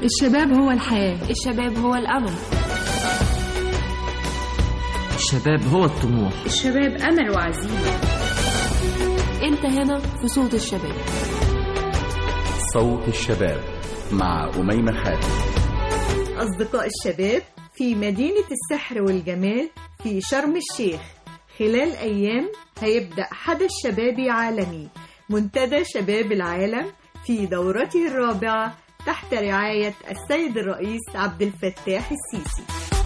الشباب هو الحياة، الشباب هو الأمل، الشباب هو الطموح، الشباب أمل وعزيمة. أنت هنا في صوت الشباب. صوت الشباب مع أميمة حاتم. أصدقاء الشباب في مدينة السحر والجمال في شرم الشيخ، خلال أيام هيبدأ حدث شبابي عالمي، منتدى شباب العالم في دورته الرابعة تحت رعاية السيد الرئيس عبد الفتاح السيسي.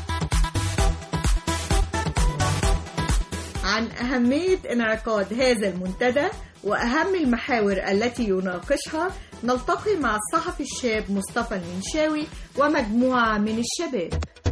عن أهمية انعقاد هذا المنتدى وأهم المحاور التي يناقشها نلتقي مع الصحفي الشاب مصطفى المنشاوي ومجموعة من الشباب.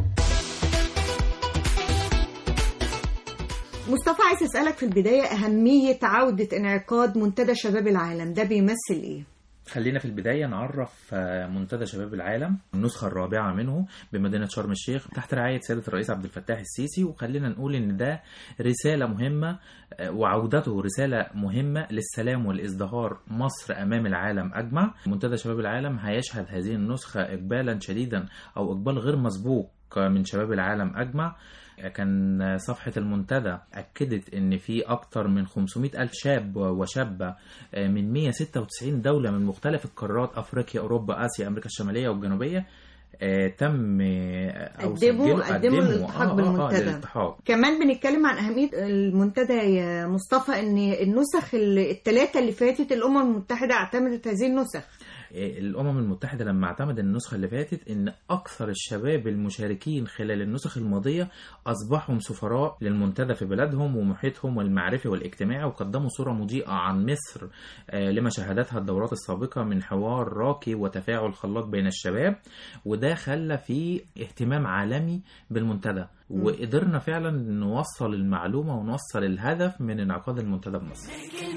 مصطفى، عايز أسألك في البداية أهمية عودة انعقاد منتدى شباب العالم، ده بيمثل إيه؟ خلينا في البداية نعرف منتدى شباب العالم النسخة الرابعة منه بمدينة شرم الشيخ تحت رعاية سيادة الرئيس عبد الفتاح السيسي. وخلينا نقول إن ده رسالة مهمة، وعودته رسالة مهمة للسلام والازدهار مصر أمام العالم أجمع. منتدى شباب العالم هيشهد هذه النسخة إقبالا شديدا أو إقبال غير مسبوق من شباب العالم أجمع. كان صفحة المنتدى أكدت أن في أكثر من 500 ألف شاب وشابة من 196 دولة من مختلف القارات، أفريقيا، أوروبا، آسيا، أمريكا الشمالية والجنوبية، تم أو قدموا الالتحاق بالمنتدى. كمان بنتكلم عن أهمية المنتدى يا مصطفى، أن النسخ الثلاثة اللي فاتت الأمم المتحدة اعتمدت هذه النسخ. الأمم المتحدة لما اعتمد النسخة اللي فاتت إن أكثر الشباب المشاركين خلال النسخ الماضية أصبحوا سفراء للمنتدى في بلادهم ومحيطهم والمعرفي والاجتماعي، وقدموا صورة مضيئة عن مصر لما شهدتها الدورات السابقة من حوار راقي وتفاعل خلاق بين الشباب، وده خلى فيه اهتمام عالمي بالمنتدى. وقدرنا فعلا نوصل المعلومة ونوصل الهدف من انعقاد المنتدى بمصر.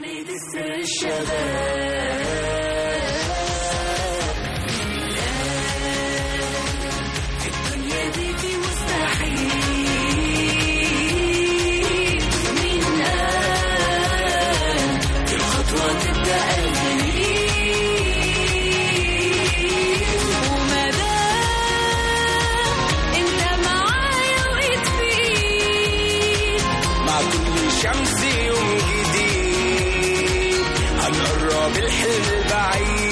شمس يوم جديد هنقرب الحلم البعيد.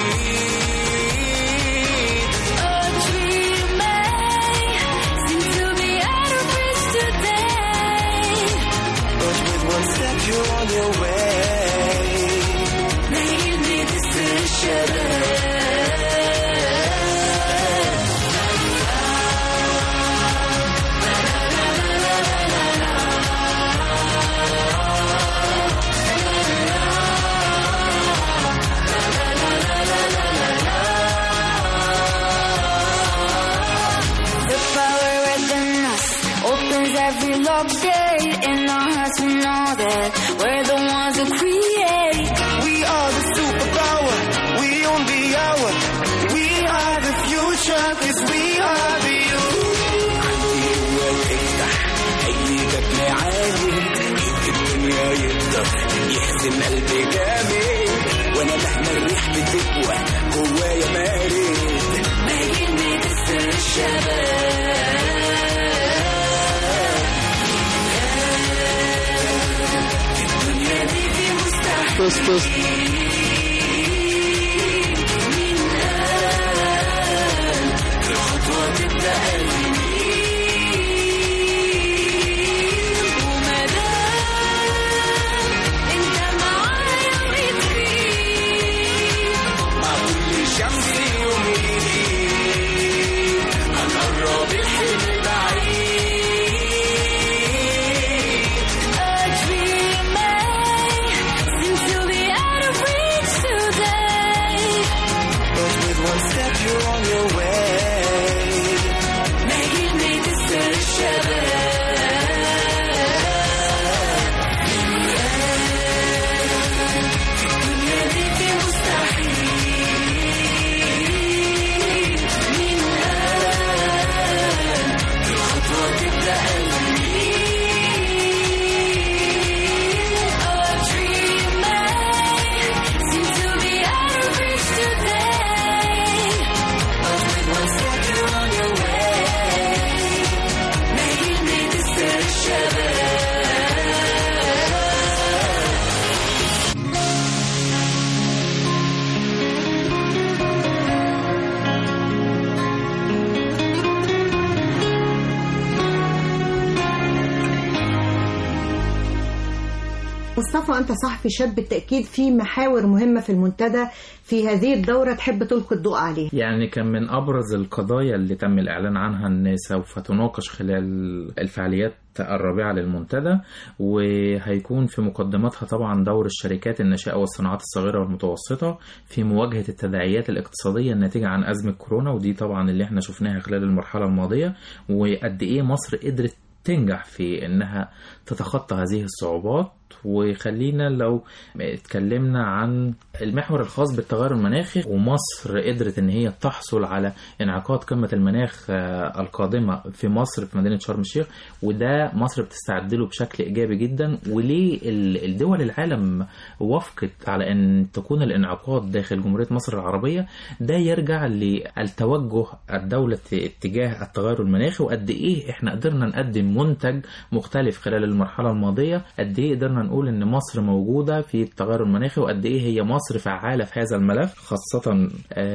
But with one step you're on your way. نايلني تسر الشباب. Every locked gate in our hearts, we know that we're the ones who create. We are the superpower, we own the hour. We are the future, cause we are the youth. عندي هو تفتح هيجك معاني، هيك الدنيا يقدر يحزن قلبي جامد، وانا مهما الريح بتقوى جوايا مارد. ما يجيني تسر الشباب. توست الخطوة تبدأ مصطفى، أنت صحفي شاب بالتأكيد، في محاور مهمة في المنتدى في هذه الدورة تحب تلقي الضوء عليه. يعني كان من أبرز القضايا اللي تم الإعلان عنها أن سوف تناقش خلال الفعاليات الرابعة للمنتدى، وهيكون في مقدمتها طبعا دور الشركات الناشئة والصناعات الصغيرة والمتوسطة في مواجهة التداعيات الاقتصادية الناتجة عن أزمة كورونا، ودي طبعا اللي احنا شفناها خلال المرحلة الماضية، وقد إيه مصر قدرت تنجح في انها تتخطى هذه الصعوبات. وخلينا لو اتكلمنا عن المحور الخاص بالتغير المناخي، ومصر قدرت ان هي تحصل على انعقاد قمة المناخ القادمة في مصر في مدينة شرم الشيخ، وده مصر بتستعد له بشكل ايجابي جدا. وليه الدول العالم وافقت على ان تكون الانعقاد داخل جمهورية مصر العربية؟ ده يرجع للتوجه الدولة اتجاه التغير المناخي، وقد ايه احنا قدرنا نقدم منتج مختلف خلال المرحلة الماضية، قد ايه قدرنا نقول ان مصر موجودة في التغير المناخي، وقد ايه هي مصر فعالة في هذا الملف، خاصة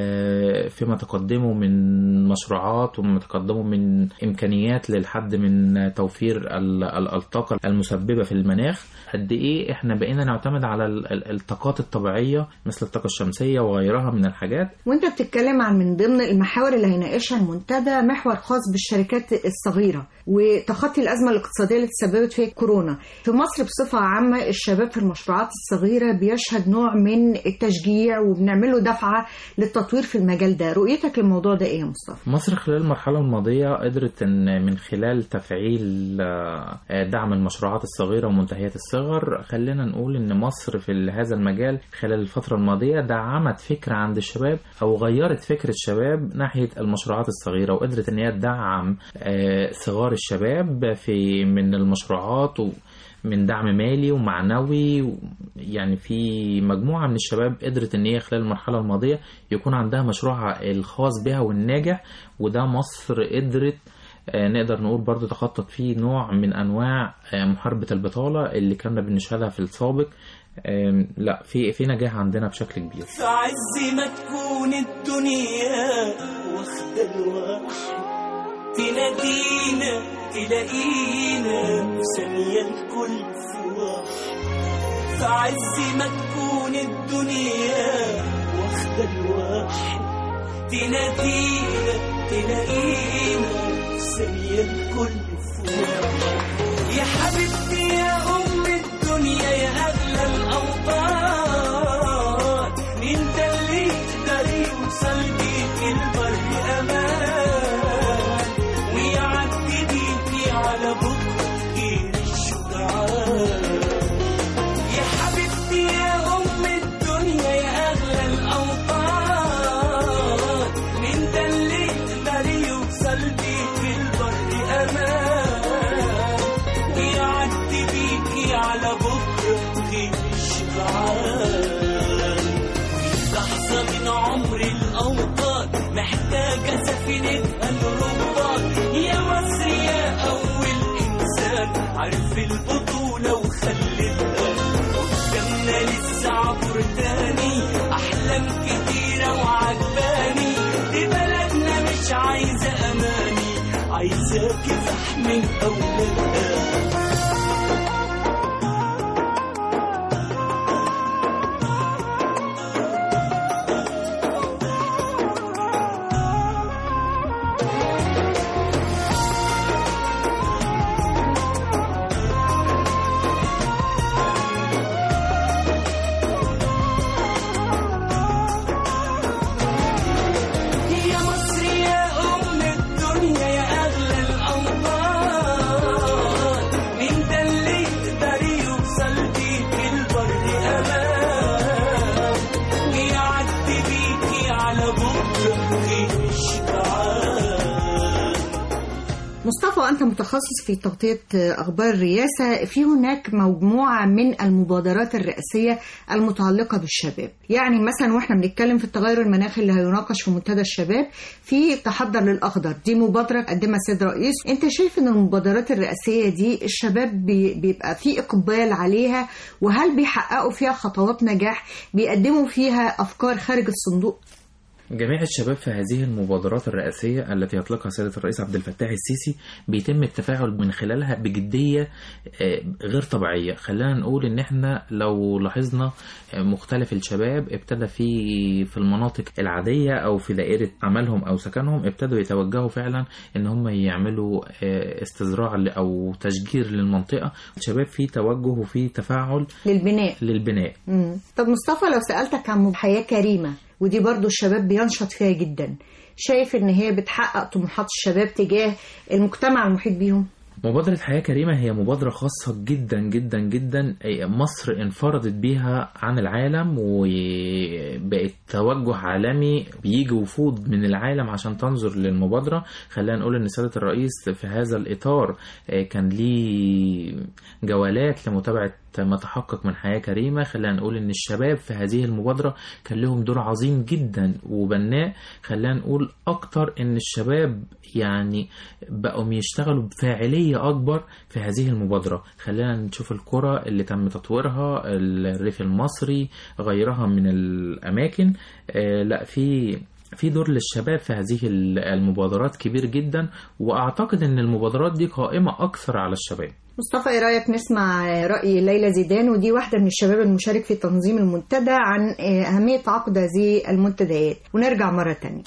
فيما تقدمه من مشروعات وما تقدمه من امكانيات للحد من توفير الطاقة المسببة في المناخ. قد ايه احنا بقينا نعتمد على الطاقات الطبيعية مثل الطاقة الشمسية وغيرها من الحاجات. وانت بتتكلم عن من ضمن المحاور اللي هيناقشها المنتدى محور خاص بالشركات الصغيرة وتخطي الأزمة الاقتصادية اللي تسببت فيها كورونا. في مصر بصفة عامة الشباب في المشروعات الصغيرة بيشهد نوع من التشجيع وبنعمله دفعة للتطوير في المجال ده. رؤيتك للموضوع ده ايه يا مصطفى؟ مصر خلال المرحلة الماضية قدرت ان من خلال تفعيل دعم المشروعات الصغيرة ومنتهيات الصغر، خلينا نقول ان مصر في هذا المجال خلال الفترة الماضية دعمت فكرة عند الشباب او غيرت فكرة الشباب ناحية المشروعات الصغيرة، وقدرت ان هي تدعم صغار الشباب في من المشروعات من دعم مالي ومعنوي. يعني في مجموعة من الشباب قدرت ان هي خلال المرحلة الماضية يكون عندها مشروعها الخاص بها والناجح، وده مصر قدرت نقدر نقول برضو تخطط فيه نوع من انواع محاربة البطالة اللي كنا بنشهدها في السابق. لا في نجاح عندنا بشكل كبير. في عز ما تكون الدنيا واخدة الواحد تنادينا تلاقينا ثانية الكل في واحد. في عز ما تكون الدنيا واخدة الواحد تنادينا تلاقينا ثانية الكل في واحد. يا حبيبتي يا أم الدنيا يا أغلى الأوطان، مين ده اللي يقدر يوصل بيك البر أمان ويعدي بيكي على بكرة غير الشجعان. يا حبيبتي يا أم الدنيا يا أغلى الأوطان، مين ده اللي يقدر يوصل بيك البر أمان ويعدي بيكي على بكرة غير الشجعان. لحظة من عمر الأوطان محتاجة سفينتها الرباط. يا مصر يا أول إنسان عرف البطولة وخلتها قدامنا لسه عبر تاني. أحلام كتيرة وعجباني دي بلدنا مش عايزة أماني، عايزة كفاح من أولادها. مصطفى، أنت متخصص في تغطية أخبار الرئاسة. في هناك مجموعة من المبادرات الرئاسية المتعلقة بالشباب، يعني مثلا وإحنا بنتكلم في التغير المناخي اللي هيناقش في منتدى الشباب في تحضر للأخضر، دي مبادرة قدمها السيد رئيس. أنت شايف أن المبادرات الرئاسية دي الشباب بيبقى في إقبال عليها، وهل بيحققوا فيها خطوات نجاح، بيقدموا فيها أفكار خارج الصندوق؟ جميع الشباب في هذه المبادرات الرئاسية التي يطلقها سيادة الرئيس عبد الفتاح السيسي بيتم التفاعل من خلالها بجدية غير طبيعية. خلينا نقول ان احنا لو لاحظنا مختلف الشباب ابتدى في المناطق العادية او في دائرة عملهم او سكنهم ابتدوا يتوجهوا فعلا ان هم يعملوا استزراع او تشجير للمنطقة. الشباب في توجه وفي تفاعل للبناء. طب مصطفى، لو سألتك عن حياة كريمة، ودي برضو الشباب بينشط فيها جدا، شايف ان هي بتحقق طموحات الشباب تجاه المجتمع المحيط بيهم؟ مبادرة حياة كريمة هي مبادرة خاصة جدا جدا جدا، مصر انفردت بيها عن العالم وبقت توجه عالمي، بيجي وفود من العالم عشان تنظر للمبادرة. خلينا نقول ان سيادة الرئيس في هذا الإطار كان ليه جولات لمتابعة ما تحقق من حياة كريمة. خلينا نقول ان الشباب في هذه المبادرة كان لهم دور عظيم جدا وبناء. خلينا نقول اكتر ان الشباب يعني بقوا يشتغلوا بفاعلية اكبر في هذه المبادرة. خلينا نشوف القرى اللي تم تطويرها، الريف المصري، غيرها من الاماكن. لا في دور للشباب في هذه المبادرات كبير جدا، واعتقد ان المبادرات دي قائمة اكثر على الشباب. مصطفى، ايه رأيك نسمع رأي ليلى زيدان، ودي واحدة من الشباب المشارك في تنظيم المنتدى، عن أهمية عقد هذه المنتديات، ونرجع مرة تانية.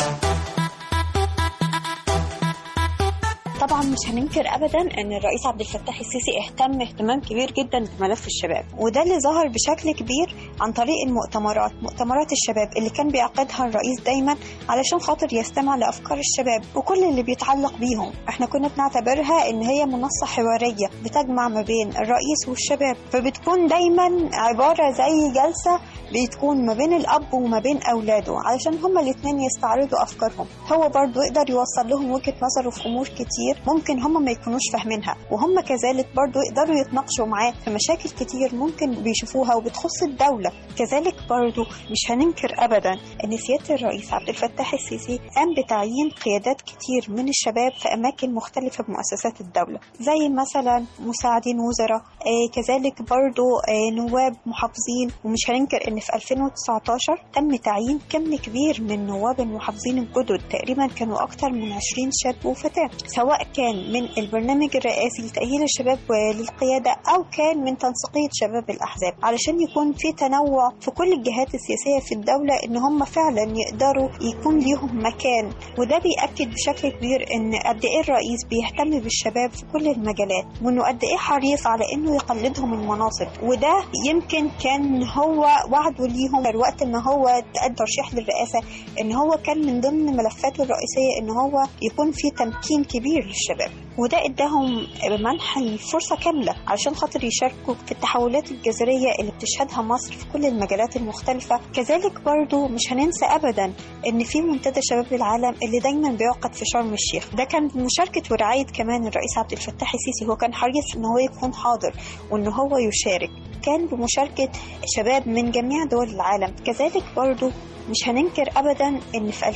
طبعا مش هننكر ابدا ان الرئيس عبد الفتاح السيسي اهتم اهتمام كبير جدا بملف الشباب، وده اللي ظهر بشكل كبير عن طريق مؤتمرات الشباب اللي كان بيعقدها الرئيس دايما علشان خاطر يستمع لافكار الشباب وكل اللي بيتعلق بيهم. احنا كنا بنعتبرها ان هي منصه حواريه بتجمع ما بين الرئيس والشباب، فبتكون دايما عباره زي جلسه بتكون ما بين الاب وما بين اولاده علشان هما الاثنين يستعرضوا افكارهم. هو برضو يقدر يوصل لهم وجهه نظره في امور كتير ممكن هم ما يكونوش فاهمينها، وهم كذلك برضو يقدروا يتناقشوا معاه في مشاكل كتير ممكن بيشوفوها وبتخص الدولة. كذلك برضو مش هننكر أبدا أن سيادة الرئيس عبد الفتاح السيسي قام بتعيين قيادات كتير من الشباب في أماكن مختلفة بمؤسسات الدولة، زي مثلا مساعدين وزراء، كذلك برضو نواب محافظين. ومش هننكر أن في 2019 تم تعيين كم كبير من نواب المحافظين الجدد، تقريبا كانوا أكتر من 20 شاب وفتاة، سواء كان من البرنامج الرئاسي لتأهيل الشباب للقيادة أو كان من تنسيقية شباب الأحزاب، علشان يكون في تنوع في كل الجهات السياسية في الدولة إن هم فعلا يقدروا يكون ليهم مكان. وده بيأكد بشكل كبير إن قد إيه الرئيس بيهتم بالشباب في كل المجالات، وإنه قد إيه حريص على إنه يقلدهم المناصب. وده يمكن كان هو وعده ليهم وقت ما هو تقدم ترشيح للرئاسة، إن هو كان من ضمن ملفاته الرئيسية إن هو يكون في تمكين كبير للشباب، وده اداهم منح الفرصة كاملة علشان خاطر يشاركوا في التحولات الجذرية اللي بتشهدها مصر في كل المجالات المختلفة. كذلك برضو مش هننسى أبدا إن في منتدى شباب العالم اللي دايما بيعقد في شرم الشيخ، ده كان بمشاركة ورعاية كمان الرئيس عبد الفتاح السيسي. هو كان حريص إن هو يكون حاضر وإن هو يشارك، كان بمشاركة شباب من جميع دول العالم. كذلك برضو مش هننكر أبدا إن في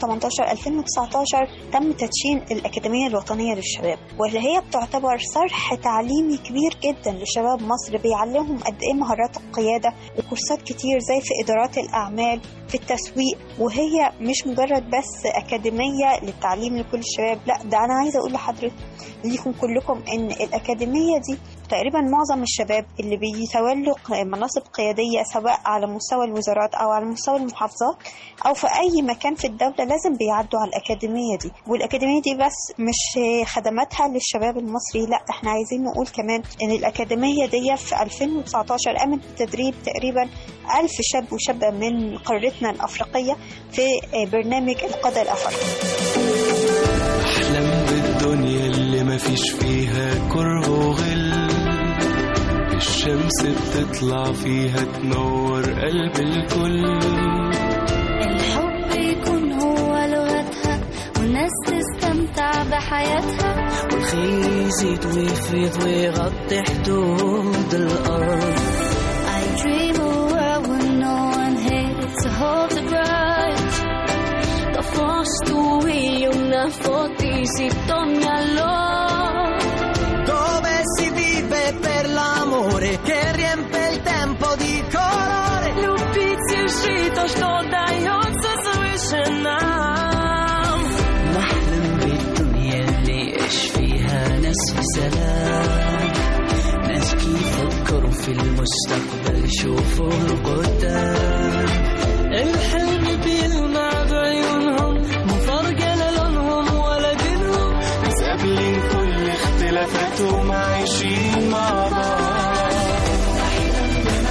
2018-2019 تم تدشين الأكاديمية الوطنية للشباب، واللي هي بتعتبر صرح تعليمي كبير جدا لشباب مصر، بيعلمهم قد إيه مهارات القيادة وكورسات كتير زي في إدارات الأعمال، في التسويق. وهي مش مجرد بس أكاديمية للتعليم لكل الشباب، لا ده أنا عايزة أقول ليكم كلكم إن الأكاديمية دي تقريبا معظم الشباب اللي بيتولوا مناصب قيادية سواء على مستوى الوزارات أو على مستوى المحافظات أو في أي مكان في الدولة لازم بيعدوا على الأكاديمية دي. والأكاديمية دي بس مش خدماتها للشباب المصري، لا احنا عايزين نقول كمان إن الأكاديمية دي في 2019 قامت بتدريب تقريبا 1000 شاب وشابة من قارتنا الأفريقية في برنامج القادة الأفريقي. أحلم بالدنيا اللي ما فيش فيها كره وغل، الشمس بتطلع فيها تنور قلب الكل، الحب يكون هو لغتها والناس تستمتع بحياتها، والخير يزيد ويفيض ويغطي حدود الأرض. I dream a world where no one hates to hold the bright. Da fosto io una fotisita ogni allora, dove si vive per l'amore che riempie il tempo di colore. Lubicie żyto, što dające słyszę. ننام. نحلم بالدنيا اللي يعيش فيها ناس في سلام، ناس يفكروا في المستقبل يشوفوا القدام. الحلم بيلمع بعيونهم مو فارقة لونهم ولا دينهم، ناس قابلين كل اختلافاتهم عايشين مع بعض. نحلم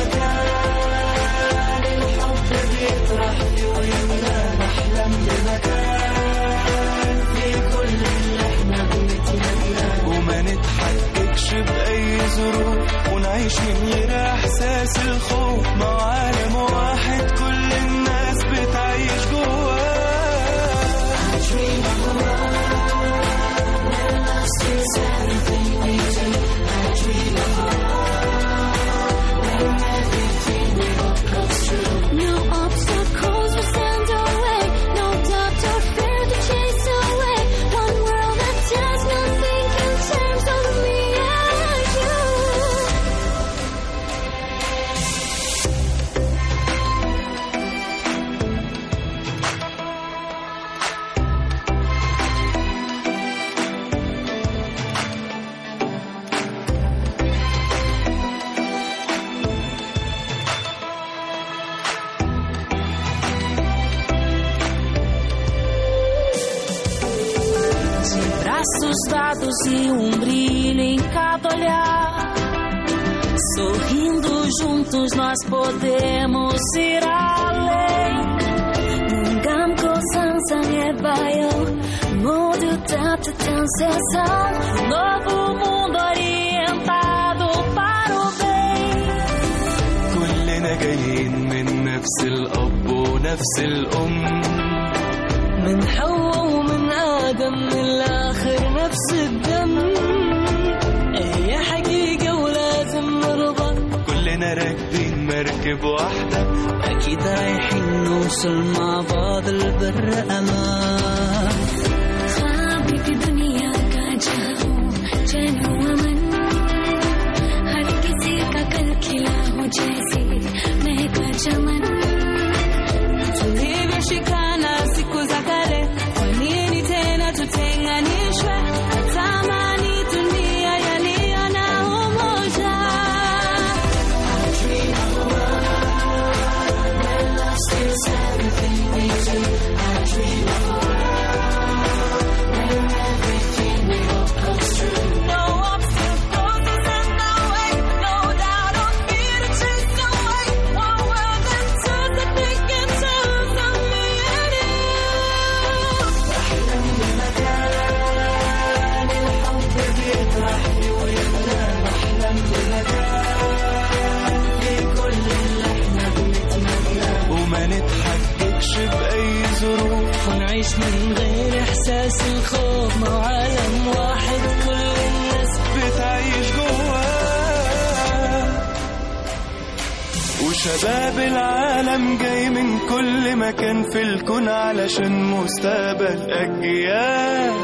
بمكان الحب بيطرح في ويمنا، نحلم بمكان في كل اللي احنا بنتمناه، وما نتحققش بأي ظروف، ونعيش من غير احساس الخوف، مع عالم واحد كل الناس بتعيش جواه. No obstacles will stand our way, no doubt or fear to chase away. One world that does nothing in terms of me and you. Braços dados e brilho em cada olhar, sorrindo juntos nós podemos ir além. 눈감 고상상해봐요. 모두 따뜻한 세상. Novo mundo orientado para o bem. كلنا جايين من نفس الأب ونفس الأم، من حواء ومن آدم من الآخر نفس الدم. هي حقيقة ولازم نرضى، كلنا راكبين مركب واحدة، أكيد رايحين نوصل مع بعض البر أمان. ख्वाब की दुनिया का जहां चैन हो अमन, हर किसी का कल खिला हो जैसे महका चमन. Tulivyoshikana siku za kale, kwa nini tena tutenganishwe? Tamani dunia yaliyo na umoja. No obstacles in the way, no doubt or fear to chase away. One world that does nothing in terms of me and you. نحلم بمكان الحب بيطرح في ويمنا، نحلم بمكان في كل اللي احنا بنتمناه، وما نتحققش بأي ظروف، ونعيش من غير إحساس الخوف، مع عالم واحد كل الناس بتعيش جواه. وشباب العالم جاي من كل مكان في الكون علشان مستقبل أجيال،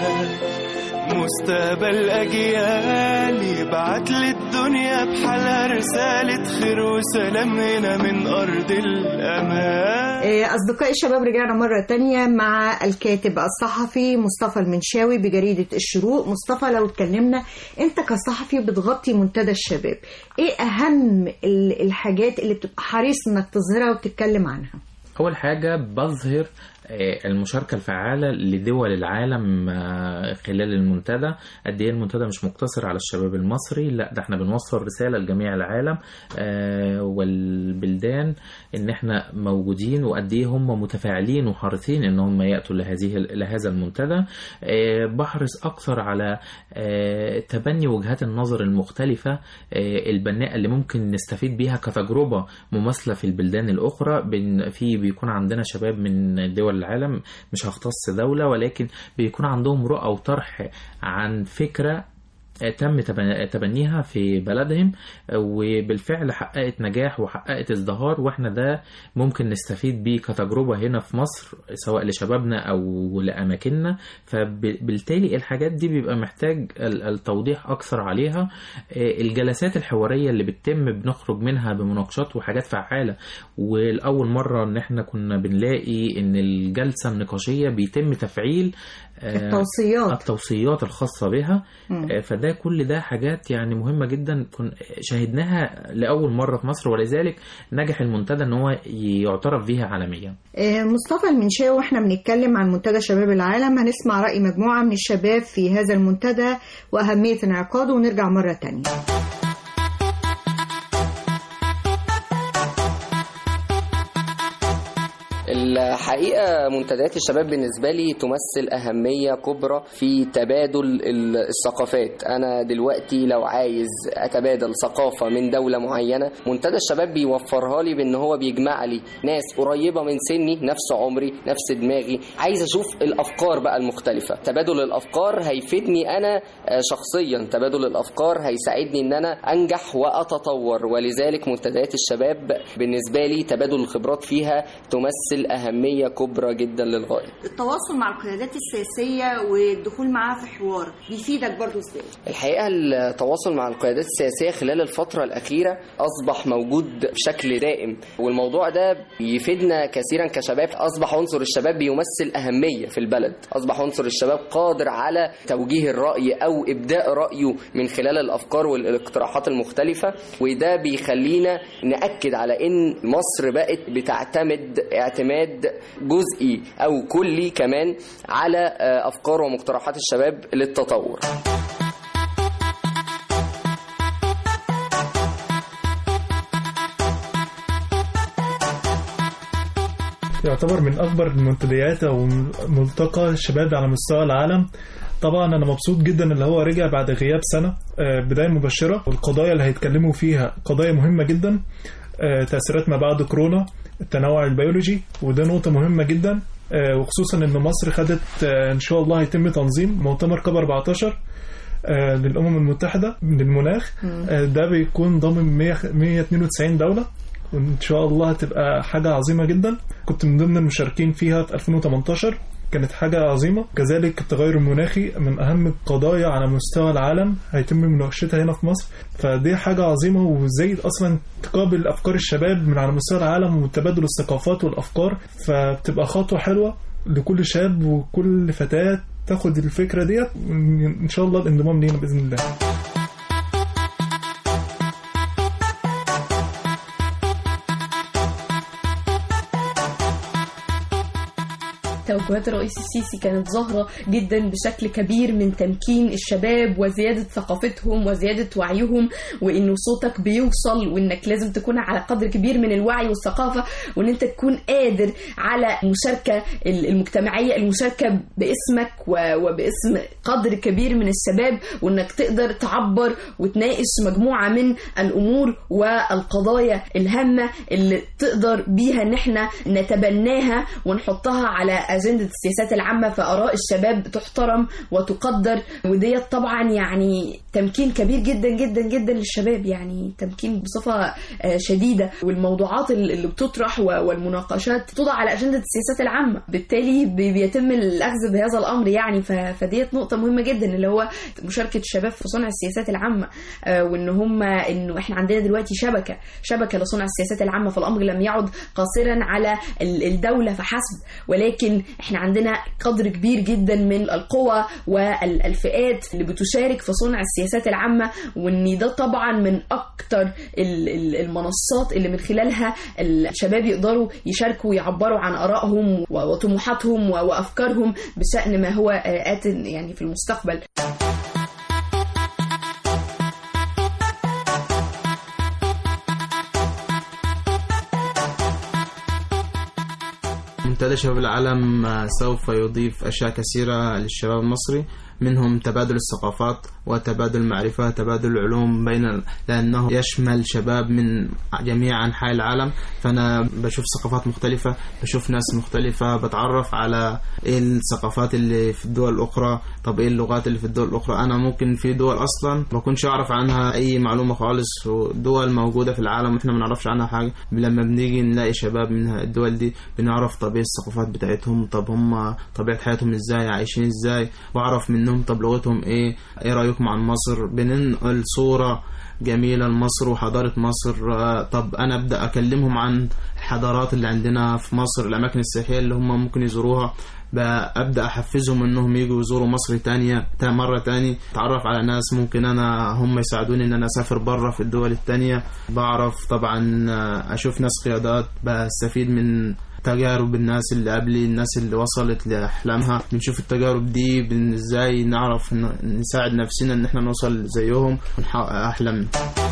مستقبل أجيال يبعت للدنيا بحالها رسالة خير وسلام هنا من أرض الأمان. أصدقائي الشباب، رجعنا مرة تانية مع الكاتب الصحفي مصطفى المنشاوي بجريدة الشروق. مصطفى، لو اتكلمنا أنت كصحفي بتغطي منتدى الشباب، إيه أهم الحاجات اللي بتبقى حريص إنك تظهرها وتتكلم عنها؟ أول حاجة بظهر المشاركة الفعالة لدول العالم خلال المنتدى. قد ايه المنتدى مش مقتصر على الشباب المصري، لا ده احنا بنوصل رسالة لجميع العالم والبلدان ان احنا موجودين، وقد ايه هم متفاعلين وحريصين ان هم يأتوا لهذا المنتدى. بحرص اكثر على تبني وجهات النظر المختلفة البناءة اللي ممكن نستفيد بيها كتجربة مماثلة في البلدان الأخرى. بيكون عندنا شباب من دول العالم، مش هختص دولة، ولكن بيكون عندهم رؤى وطرح عن فكرة تم تبنيها في بلدهم، وبالفعل حققت نجاح وحققت ازدهار، واحنا ده ممكن نستفيد بيه كتجربة هنا في مصر سواء لشبابنا او لأماكننا. فبالتالي الحاجات دي بيبقى محتاج التوضيح اكثر عليها. الجلسات الحوارية اللي بتتم بنخرج منها بمناقشات وحاجات فعالة، والأول مرة ان احنا كنا بنلاقي ان الجلسة النقاشية بيتم تفعيل التوصيات الخاصة بها. فده كل ده حاجات يعني مهمة جدا شاهدناها لأول مرة في مصر، ولذلك نجح المنتدى ان هو يعترف بها عالميا. مصطفى المنشاوي، واحنا بنتكلم عن منتدى شباب العالم هنسمع رأي مجموعة من الشباب في هذا المنتدى وأهمية انعقاده ونرجع مرة تانية. الحقيقة منتديات الشباب بالنسبة لي تمثل أهمية كبرى في تبادل الثقافات. أنا دلوقتي لو عايز أتبادل ثقافة من دولة معينة، منتدى الشباب بيوفرها لي بأن هو بيجمع لي ناس قريبة من سني، نفس عمري، نفس دماغي، عايز أشوف الأفكار بقى المختلفة. تبادل الأفكار هيفيدني أنا شخصيا، تبادل الأفكار هيساعدني أن أنا أنجح وأتطور، ولذلك منتديات الشباب بالنسبة لي تبادل الخبرات فيها تمثل أهمية كبرى جدا للغاية. التواصل مع القيادات السياسية والدخول معها في حوار بيفيدك برضو ازاي؟ الحقيقة التواصل مع القيادات السياسية خلال الفترة الأخيرة أصبح موجود بشكل دائم، والموضوع ده يفيدنا كثيرا كشباب. أصبح عنصر الشباب بيمثل أهمية في البلد، أصبح عنصر الشباب قادر على توجيه الرأي أو إبداء رأيه من خلال الأفكار والاقتراحات المختلفة، وده بيخلينا نأكد على إن مصر بقت بتعتمد اعتماد جزئي أو كلي كمان على أفكار ومقترحات الشباب للتطور. يعتبر من أكبر المنتديات أو ملتقى الشباب على مستوى العالم. طبعا أنا مبسوط جدا اللي هو رجع بعد غياب سنة، بداية مبشرة، والقضايا اللي هيتكلموا فيها قضايا مهمة جدا، تأثيرات ما بعد كورونا، التنوع البيولوجي، وده نقطة مهمة جدا، وخصوصا ان مصر خدت ان شاء الله هيتم تنظيم مؤتمر كوب 14 للأمم المتحدة للمناخ. ده بيكون ضامن 192 دولة، وان شاء الله هتبقى حاجة عظيمة جدا. كنت من ضمن المشاركين فيها في 2018، كانت حاجة عظيمة. كذلك التغير المناخي من أهم القضايا على مستوى العالم هيتم مناقشتها هنا في مصر، فدي حاجة عظيمة. وزي أصلا تقابل أفكار الشباب من على مستوى العالم وتبادل الثقافات والأفكار، فبتبقى خطوة حلوة لكل شاب وكل فتاة تاخد الفكرة ديت، إن شاء الله الانضمام لينا بإذن الله. توجهات الرئيس السيسي كانت ظاهرة جدا بشكل كبير من تمكين الشباب وزيادة ثقافتهم وزيادة وعيهم، وإنه صوتك بيوصل، وإنك لازم تكون على قدر كبير من الوعي والثقافة، وإن أنت تكون قادر على المشاركة المجتمعية، المشاركة باسمك وباسم قدر كبير من الشباب، وإنك تقدر تعبر وتناقش مجموعة من الأمور والقضايا الهامة اللي تقدر بيها إن احنا نتبناها ونحطها على أجندة السياسات العامة. فآراء الشباب تحترم وتقدر، وديت طبعا يعني تمكين كبير جدا جدا جدا للشباب، يعني تمكين بصفة شديدة. والموضوعات اللي بتطرح والمناقشات توضع على أجندة السياسات العامة، بالتالي بيتم الأخذ بهذا الأمر يعني. فديت نقطة مهمة جدا، اللي هو مشاركة الشباب في صنع السياسات العامة، إنه إحنا عندنا دلوقتي شبكة لصنع السياسات العامة. فالأمر لم يعد قاصرا على الدولة فحسب، ولكن احنا عندنا قدر كبير جدا من القوى والفئات اللي بتشارك في صنع السياسات العامة، وان ده طبعا من اكتر المنصات اللي من خلالها الشباب يقدروا يشاركوا ويعبروا عن آرائهم وطموحاتهم وافكارهم بشأن ما هو آت يعني في المستقبل. منتدى شباب العالم سوف يضيف أشياء كثيرة للشباب المصري، منهم تبادل الثقافات وتبادل المعرفة، تبادل العلوم لأنه يشمل شباب من جميع أنحاء العالم. فأنا بشوف ثقافات مختلفة، بشوف ناس مختلفة، بتعرف على إيه الثقافات اللي في الدول الأخرى، طب إيه اللغات اللي في الدول الأخرى. أنا ممكن في دول أصلا ما كنتش أعرف عنها أي معلومة خالص، ودول موجودة في العالم وإحنا ما نعرفش عنها حاجة. لما بنيجي نلاقي شباب من الدول دي بنعرف طب إيه الثقافات بتاعتهم، طب هم طبيعة حياتهم إزاي، عايشين إزاي، بعرف منهم طب لغتهم إيه رأيكم عن مصر. بننقل صورة جميلة لمصر وحضارة مصر. طب أنا أبدأ أكلمهم عن الحضارات اللي عندنا في مصر، الأماكن السياحية اللي هم ممكن يزوروها، أبدأ أحفزهم إنهم يجوا يزوروا مصر مرة تاني. أتعرف على ناس ممكن هم يساعدوني إن أنا أسافر برا في الدول التانية. بعرف طبعا أشوف ناس قيادات، بستفيد من تجارب الناس اللي قبلي، الناس اللي وصلت لأحلامها. بنشوف التجارب دي إزاي نعرف نساعد نفسنا إن احنا نوصل زيهم ونحقق أحلامنا.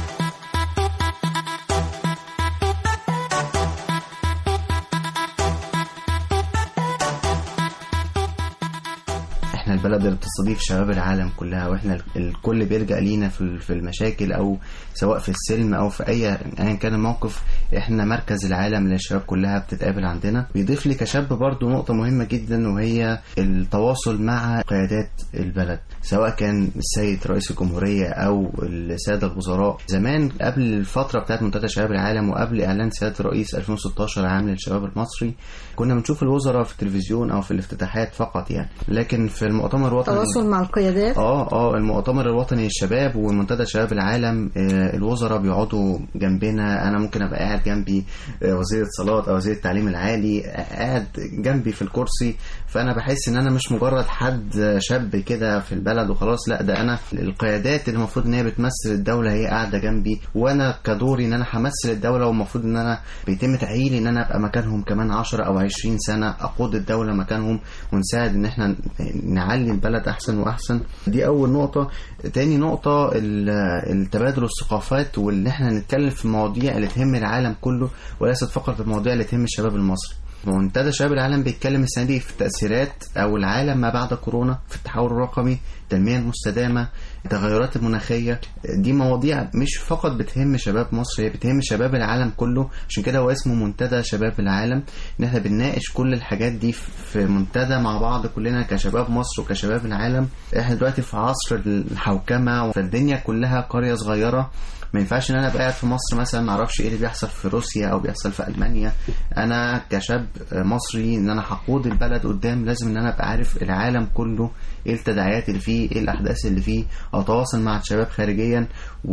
احنا البلد اللي بتستضيف شباب العالم كلها، واحنا الكل بيلجأ لينا في المشاكل، او سواء في السلم او في ايا كان الموقف. احنا مركز العالم للشباب كلها بتتقابل عندنا. بيضيف لي كشاب برضو نقطة مهمة جدا، وهي التواصل مع قيادات البلد، سواء كان السيد رئيس الجمهورية او السادة الوزراء. زمان قبل الفترة بتاعت منتدى شباب العالم وقبل اعلان سيادة الرئيس 2016 عام للشباب المصري، كنا بنشوف الوزراء في التلفزيون او في الافتتاحات فقط يعني. لكن في المؤتمر الوطني تواصل مع القيادات، المؤتمر الوطني للشباب ومنتدى شباب العالم، الوزراء بيقعدوا جنبنا. انا ممكن ابقى قاعد جنبي وزير الاتصالات او وزير التعليم العالي قاعد جنبي في الكرسي، فانا بحس ان انا مش مجرد حد شاب كده في البلد وخلاص، لا ده انا القيادات اللي المفروض ان هي بتمثل الدوله هي قاعده جنبي، وانا كدوري ان انا همثل الدوله، والمفروض ان انا بيتم تأهيلي ان انا ابقى مكانهم كمان 10 او 20 سنه، اقود الدوله مكانهم ونساعد ان احنا نعلي البلد احسن واحسن. دي اول نقطه. تاني نقطه التبادل الثقافات، وان احنا نتكلم في المواضيع اللي تهم العالم كله وليست فقط المواضيع اللي تهم الشباب المصري. منتدى شباب العالم بيتكلم السنه دي في التاثيرات او العالم ما بعد كورونا، في التحول الرقمي، التنميه المستدامه، التغيرات المناخيه. دي مواضيع مش فقط بتهم شباب مصر، هي بتهم شباب العالم كله. عشان كده هو اسمه منتدى شباب العالم، ان احنا بنناقش كل الحاجات دي في منتدى مع بعض كلنا كشباب مصر وكشباب العالم. احنا دلوقتي في عصر الحوكمه، فالدنيا كلها قريه صغيره. ما ينفعش ان انا ابقى قاعد في مصر مثلا ما اعرفش ايه اللي بيحصل في روسيا او بيحصل في المانيا. انا كشاب مصري ان انا هقود البلد قدام، لازم ان انا ابقى عارف العالم كله ايه التداعيات اللي فيه، ايه الاحداث اللي فيه، اتواصل مع الشباب خارجيا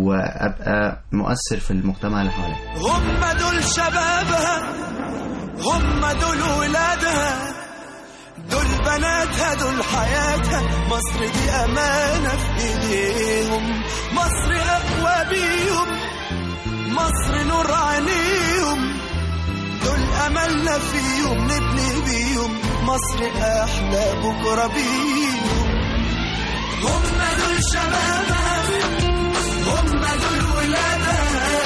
وابقى مؤثر في المجتمع اللي حواليا. هم دول شبابها، هم دول ولادها، دول بناتها، دول حياتها. مصر دي أمانة في إيديهم، مصر أقوى بيهم، مصر نور عينيهم، دول أملنا فيهم نبني بيهم مصر أحلى بكرة بيهم. هم دول شبابها، هم دول ولادها،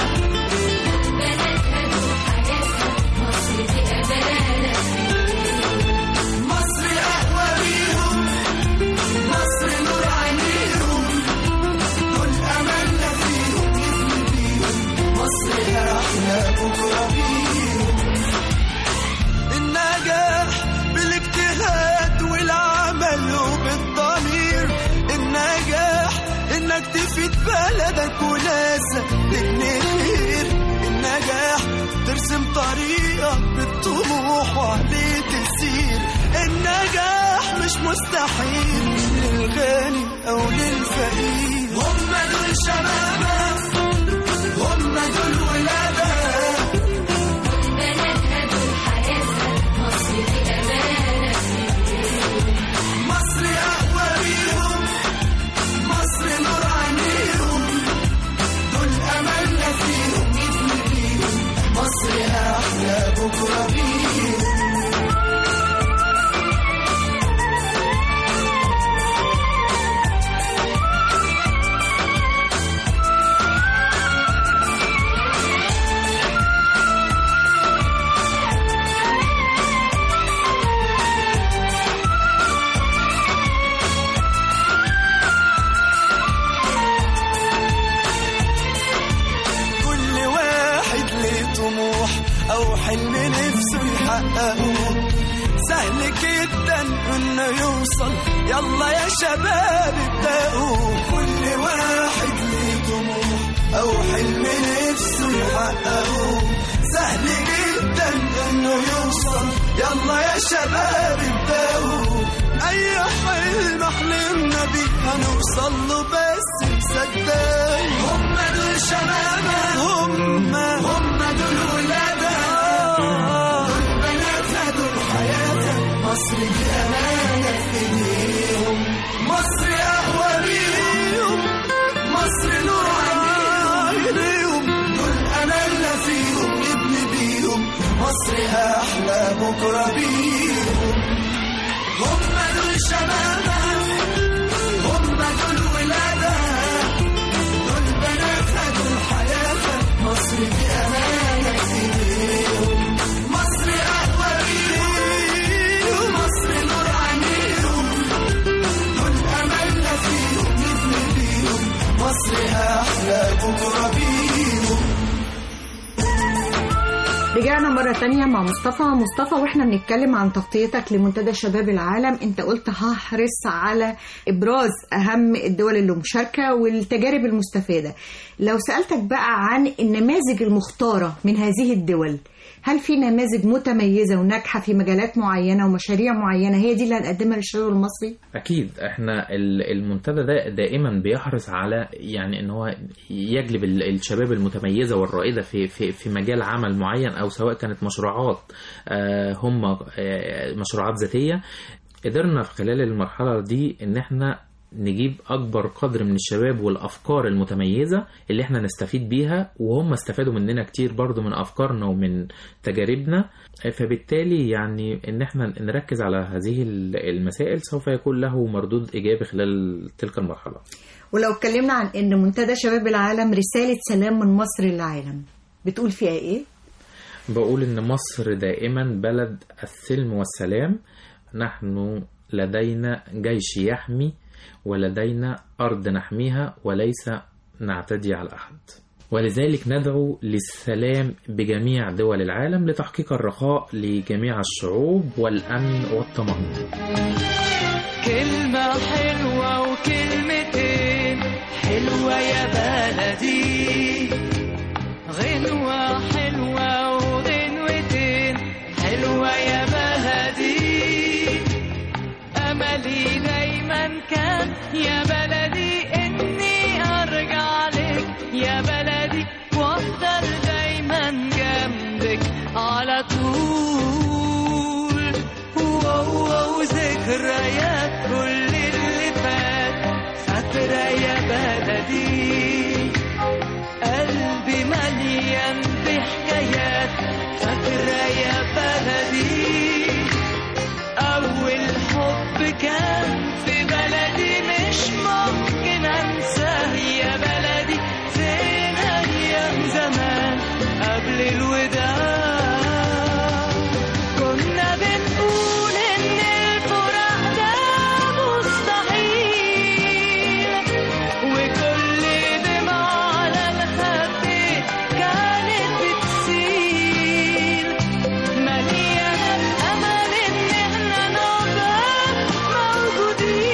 بناتها دول حياتها. مصر دي أمانة مصر أقوى بيهم، مصر نور عينيهم، دول أملنا فيهم نبني بيهم مصر أحلى بكرة بيهم. النجاح بالاجتهاد والعمل وبالضمير، النجاح إنك تفيد بلدك وناسك تبني خير، النجاح ترسم طريقك بالطموح وعليه تسير، النجاح مش مستحيل للغني أو للفقير. هم دول شبابها، هم دول ولادها، بناتها دول حياتها. مصر دي أمانة مصر أقوى بيهم، مصر نور عينيهم، دول أملنا فيهم نبني بيهم مصر أحلى بكرة بيهم. يحققوه. سهل جدا انه يوصل، يلا يا شباب ابدأوا. كل واحد ليه طموح او حلم نفسه يحققوه. سهل جدا انه يوصل، يلا يا شباب ابدأوا. اي حلم احلمنا بيه هنوصل له بس مصدق. هم دول شبابنا، هم دول ولادنا، دول بناتنا، دول حياتنا. مصر دي امانه في ايديهم، مصر اقوى بيهم، مصر نور عينيهم. دول املنا فيهم نبني بيهم، مصر احلى بكره بيهم. هم دول شبابنا، هم دول ولادنا، دول بناتنا، دول حياتنا. مصر دي أمانة في ايديهم، مصر أقوى بيهم، مصر نور عينيهم. دول أملنا فيهم نبني بيهم، مصر أحلى بكرة بيهم. رجعنا مرة تانية مع مصطفى واحنا بنتكلم عن تغطيتك لمنتدى شباب العالم. انت قلت هحرص على ابراز اهم الدول اللي مشاركة والتجارب المستفادة. لو سألتك بقى عن النماذج المختارة من هذه الدول، هل في نماذج متميزة وناجحة في مجالات معينة ومشاريع معينة هي دي اللي هنقدمها للشباب المصري؟ اكيد احنا المنتدى ده دائما بيحرص على يعني ان هو يجلب الشباب المتميزة والرائدة في مجال عمل معين، او سواء كانت مشروعات هم مشروعات ذاتية. قدرنا في خلال المرحلة دي ان احنا نجيب أكبر قدر من الشباب والأفكار المتميزة اللي احنا نستفيد بيها، وهم استفادوا مننا كتير برضو من أفكارنا ومن تجاربنا. فبالتالي يعني إن احنا نركز على هذه المسائل سوف يكون له مردود إيجابي خلال تلك المرحلة. ولو اتكلمنا عن إن منتدى شباب العالم رسالة سلام من مصر للعالم، بتقول فيها إيه؟ بقول إن مصر دائما بلد السلم والسلام. نحن لدينا جيش يحمي، ولدينا أرض نحميها، وليس نعتدي على أحد. ولذلك ندعو للسلام بجميع دول العالم لتحقيق الرخاء لجميع الشعوب والأمن والطمأنينة. كلمة حلوة وكلمتين حلوة يا بلدي، غنوة حلوة وغنوتين حلوة يا بلدي. أملي دايما كان يا بلدي إني أرجع لك يا بلدي، وأفضل دايما جنبك على طول. وذكريات كل اللي فات فاكرة يا بلدي، قلبي مليان بحكايات فاكرة يا بلدي. أول حب كان في بلدي مش ممكن أنساه يا بلدي، فين أيام زمان قبل الوداع. كنا بنقول إن الفراق ده مستحيل، وكل دمعة على الخد كانت بتسيل، مليانة الأمل إن إحنا نبقى موجودين.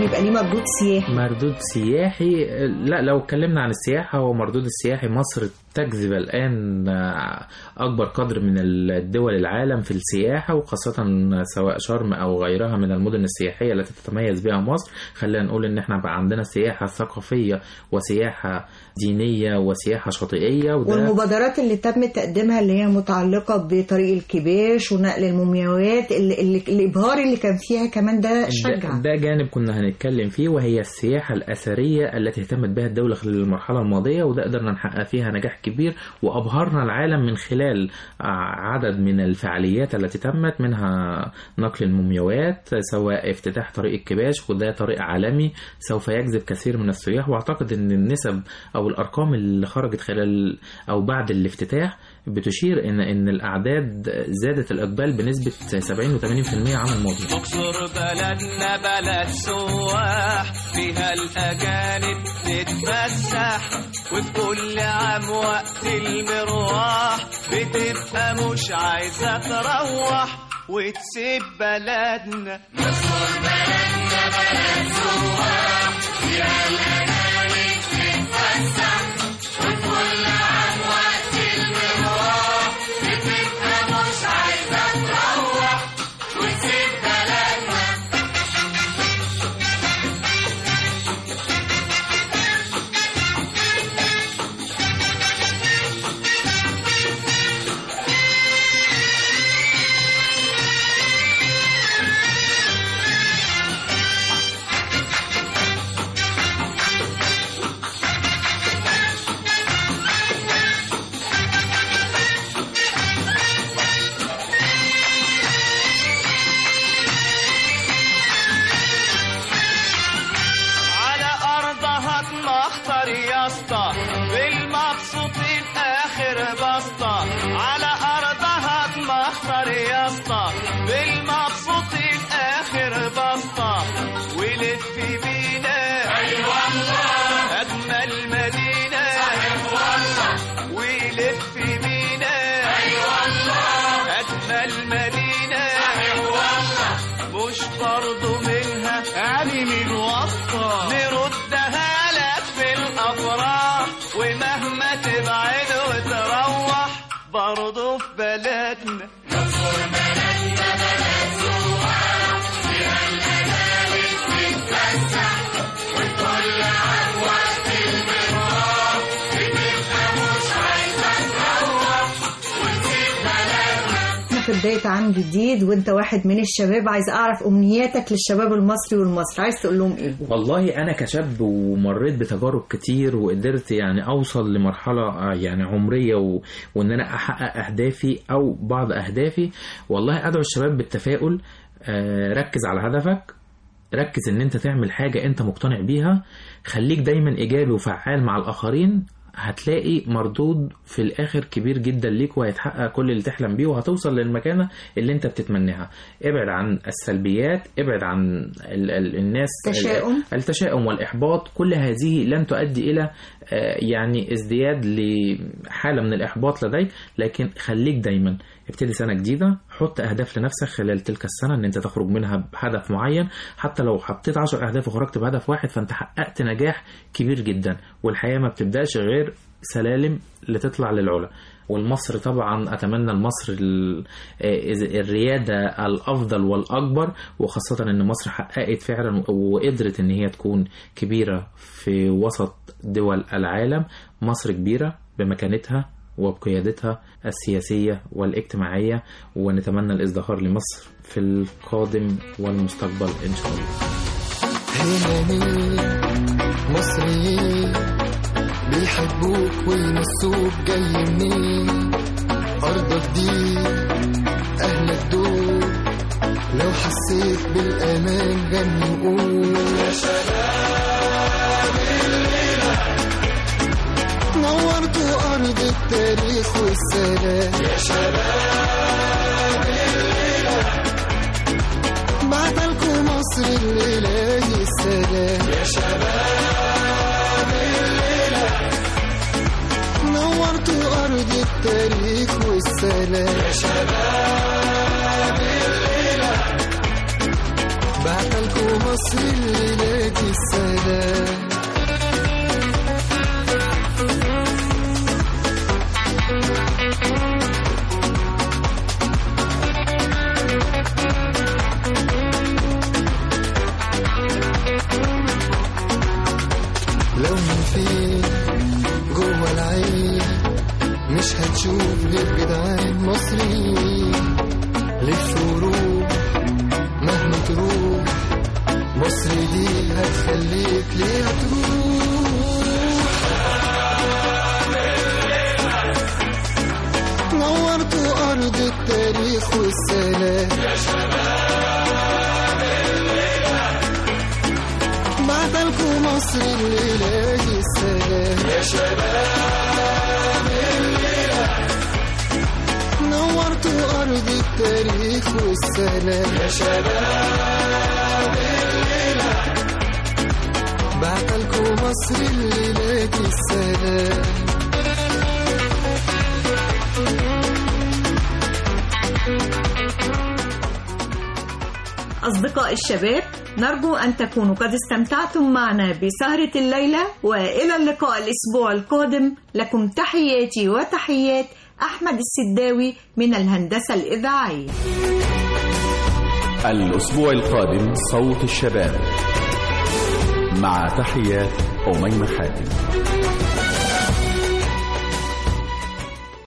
يبقى ليه مردود سياحي. مردود سياحي، لا لو اتكلمنا عن السياحة هو مردود السياحي مصر تجذب الآن أكبر قدر من الدول العالم في السياحة، وخاصة سواء شرم أو غيرها من المدن السياحية التي تتميز بها مصر. خلينا نقول إن احنا بقى عندنا سياحة ثقافية وسياحة دينية وسياحة شاطئية، والمبادرات اللي تم تقديمها اللي هي متعلقة بطريق الكباش ونقل المومياوات الإبهار اللي كان فيها كمان ده شجع. ده جانب كنا هنتكلم فيه، وهي السياحة الأثرية التي اهتمت بها الدولة خلال المرحلة الماضية، وده قدرنا نحقق فيها نجاح كبير وأبهرنا العالم من خلال عدد من الفعاليات التي تمت، منها نقل المومياوات، سواء افتتاح طريق الكباش وده طريق عالمي سوف يجذب كثير من السياح. واعتقد ان النسب او الارقام اللي خرجت خلال او بعد الافتتاح بتشير ان الاعداد زادت الاقبال بنسبه 70 و80% عن الماضي. اقصر بلدنا بلد سواح فيها الاجانب تتفسح، وفي كل عام وقت المروح بتبقى مش عايزه تروح وتسيب بلدنا. اقصر بلدنا بلد سواح فيها الاجانب تتفسح، وفي كل عام وقت المروح بتبقى مش عايزه تروح وتسيب بلدنا. بالمبسوطين اخر بسطة على ارضها تمخطر يا اسطى، بالمبسوطين اخر بسطة ولف بينا اي والله اجمل مدينة صاحب والله، ولف بينا اي والله اجمل مدينة صاحب والله، مش برضو منها يعني من وسطة نردها الأفراح، ومهما تبعد وتروح برضو في بلدنا. نصر بلدنا بلد سواح فيها الأجانب تتفسح، وكل عام وقت المروح بتبقى مش عايزة تروح وتسيب بلدنا. احنا في بداية عام جديد وانت واحد من الشباب، عايز اعرف امنياتك للشباب المصري والمصري، عايز تقول لهم ايه؟ والله انا كشاب ومريت بتجارب كتير وقدرت يعني اوصل لمرحلة يعني عمرية وان انا احقق اهدافي او بعض اهدافي. والله ادعو الشباب بالتفاؤل، ركز على هدفك، ركز ان انت تعمل حاجة انت مقتنع بيها، خليك دايما ايجابي وفعال مع الاخرين، هتلاقي مردود في الاخر كبير جدا ليك وهيتحقق كل اللي تحلم بيه وهتوصل للمكانة اللي انت بتتمناها. ابعد عن السلبيات، ابعد عن الناس التشاؤم والاحباط، كل هذه لن تؤدي الى يعني ازدياد لحالة من الاحباط لديك. لكن خليك دايما ابتدي سنة جديدة، حط أهداف لنفسك خلال تلك السنة أن أنت تخرج منها بهدف معين، حتى لو حطيت 10 أهداف وخرجت بهدف واحد فأنت حققت نجاح كبير جدا. والحياة ما بتبدأش غير سلالم لتطلع للعلا. والمصر طبعا أتمنى لمصر الريادة الأفضل والأكبر، وخاصة أن مصر حققت فعلا وقدرت أن هي تكون كبيرة في وسط دول العالم. مصر كبيرة بمكانتها وبقيادتها السياسية والاجتماعية، ونتمنى الازدهار لمصر في القادم والمستقبل إن شاء الله. هنا مصريين بيحبوك ويمسوك، جاي منين أرضك دي أهلك دول، لو حسيت بالأمان غني وقول يا شباب الليلة نورتوا أرض التاريخ والسلام، يا شباب الليلة بعتلكوا مصر الليلة السلام، يا شباب الليلة نورتوا أرض التاريخ والسلام، يا شباب الليلة بعتلكوا مصر الليلة دي السلام. لو من فين جوه العين مش هتشوف غير جدعان مصريين. لف وروح مهما تروح مصر دي هتخليك ليها تروح. نورتوا أرض التاريخ والسلام يا شباب الليلة. بعتلكوا مصر الليلة دي السلام يا شباب الليلة. نورتوا أرض التاريخ والسلام يا شباب الليلة. بعتلكوا مصر الليلة دي السلام. أصدقاء الشباب، نرجو أن تكونوا قد استمتعتم معنا بسهرة الليلة، وإلى اللقاء الأسبوع القادم. لكم تحياتي وتحيات أحمد السداوي من الهندسة الإذاعية. الأسبوع القادم صوت الشباب، مع تحيات أميمة خاتم.